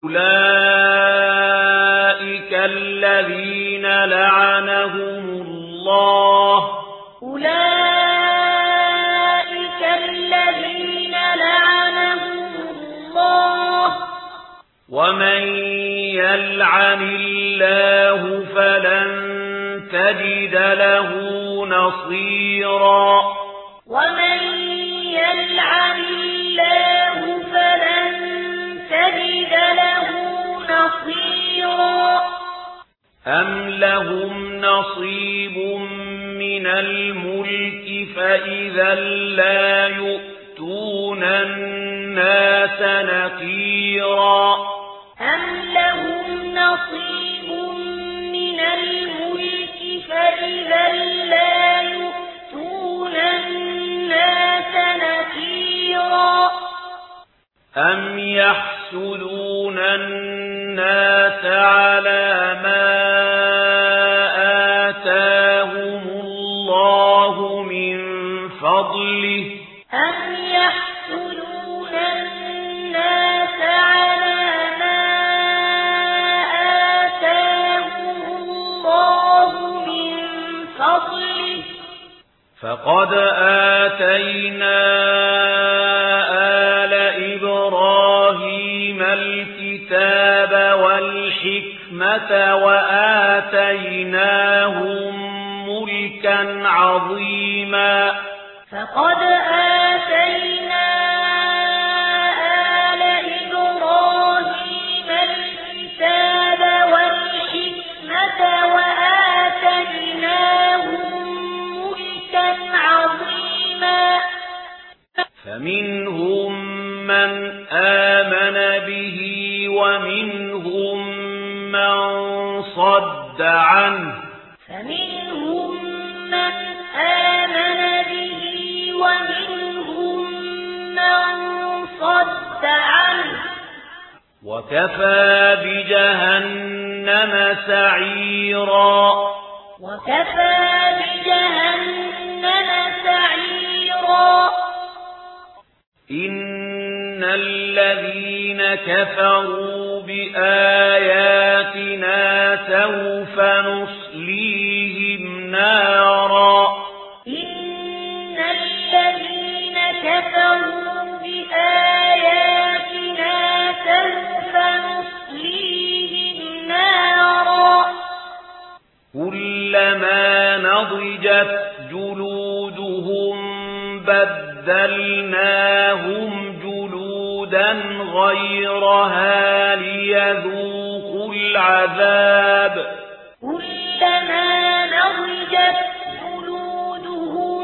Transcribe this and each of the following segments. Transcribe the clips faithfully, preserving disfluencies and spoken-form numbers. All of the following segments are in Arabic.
أولئك الذين لعنهم الله أولئك الذين لعنهم الله ومن يلعن الله فلن تجد له نصيرا ومن يلعن الله فلن تجد له نصيرا أم لهم نصيب من الملك فإذا لا يؤتون الناس نقيرا أم لهم نصيب من الملك فإذا لا يؤتون الناس نقيرا أم يحسدون الناس على ما آتاهم الله من فضله أم يحسدون الناس على ما آتاهم الله من فضله فقد آتينا آل إبراهيم الكتاب والحكمة وآتيناهم ملكا عظيما فقد آتينا آل إبراهيم الكتاب والحكمة وآتيناهم ملكا عظيما فمنهم من آمن به ومنهم من صد عنه فمنهم من آمن به ومنهم من صد عنه وكفى بجهنم سعيرا وكفى بجهنم سعيرا إن الذين كفروا بآياتنا سوف نصليهم نارا إن الذين كفروا بآياتنا سوف نصليهم نارا كلما نضجت جلودهم بدلناهم جلودا غيرها ليذوقوا العذاب كلما نضجت جلودهم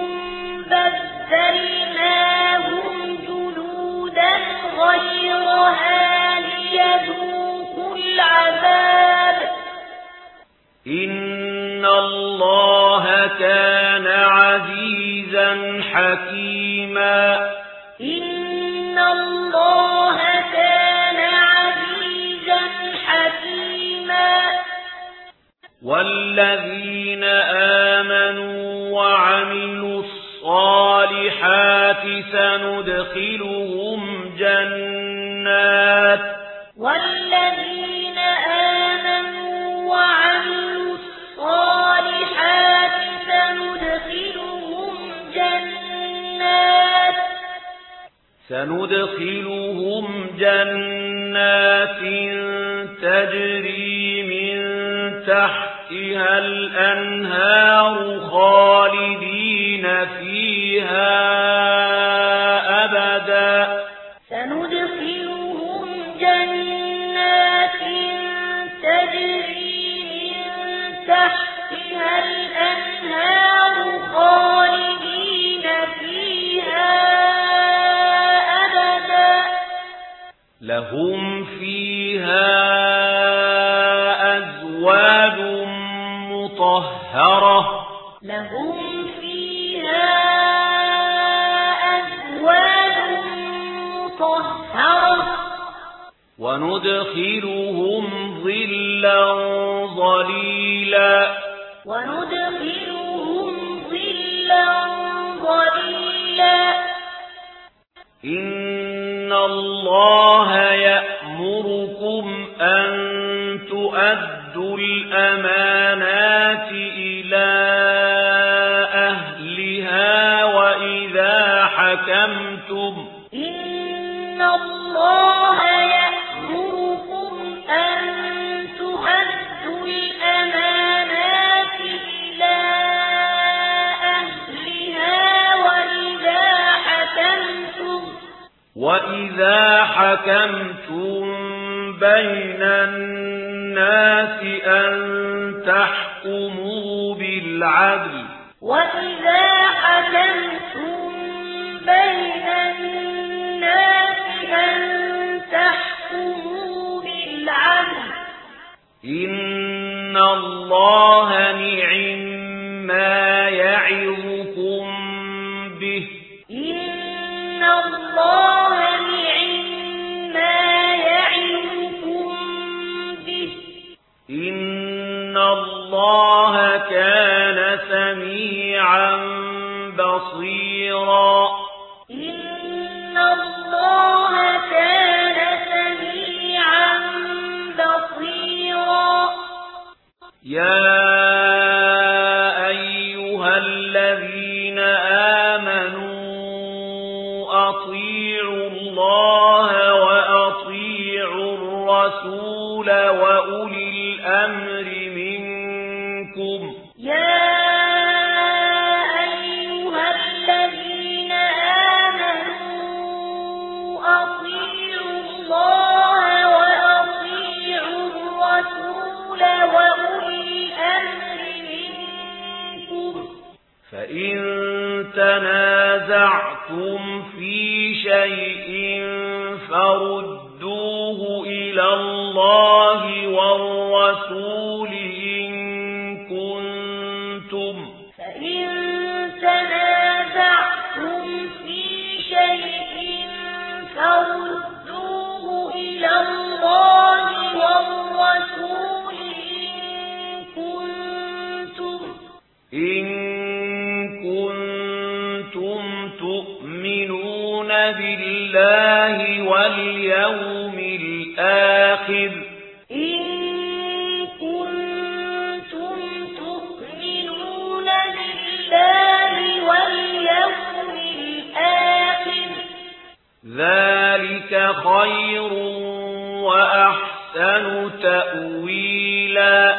بدلناهم جلودا غيرها ليذوقوا العذاب إن الله كان عزيزا حكيما إن الله كان عزيزا حكيما والذين آمنوا وعملوا الصالحات سندخلهم جنات والذين آمنوا وعملوا الصالحات سندخلهم جنات سندخلهم جنات تجري من تحتها الأنهار خالدين فيها أبدا سندخلهم جنات تجري من تحتها الأنهار خالدين فيها أبدا لهم فيها أزواج مطهرة لهم فيها أزواج مطهرة وندخلهم ظلا ظليلا وندخلهم ظلا ظليلا إن الله يأمركم أن تؤدوا الأمانات إلى أهلها وإذا حكمتم إن الله يأمركم أن تؤدوا الأمانات إلى أهلها وإذا حكمتم وإذا حكمتم بين الناس أن تحكموا بالعدل وإذا حكمتم بين الناس أن تحكموا بالعدل إن الله نعم ما يعظكم به إن الله نعم ما يعظكم به إن الله كان سميعا بصيرا إن الله كان سميعا بصيرا يا أيها الذين آمنوا أطيعوا الله وأطيعوا الرسول وأولي الأمر منكم يا أيها الذين آمنوا أطيعوا الله وأطيعوا الرسول وأولي الأمر منكم فإن تنازعتم في شيء فردوه إلى الله والرسول إن كنتم فإن تنازعتم في شيء فردوه إلى الله والرسول إن كنتم إن كنتم تؤمنون بالله واليوم الآخر إن كنتم تؤمنون بالله واليوم الآخر ذلك خير وأحسن تأويلا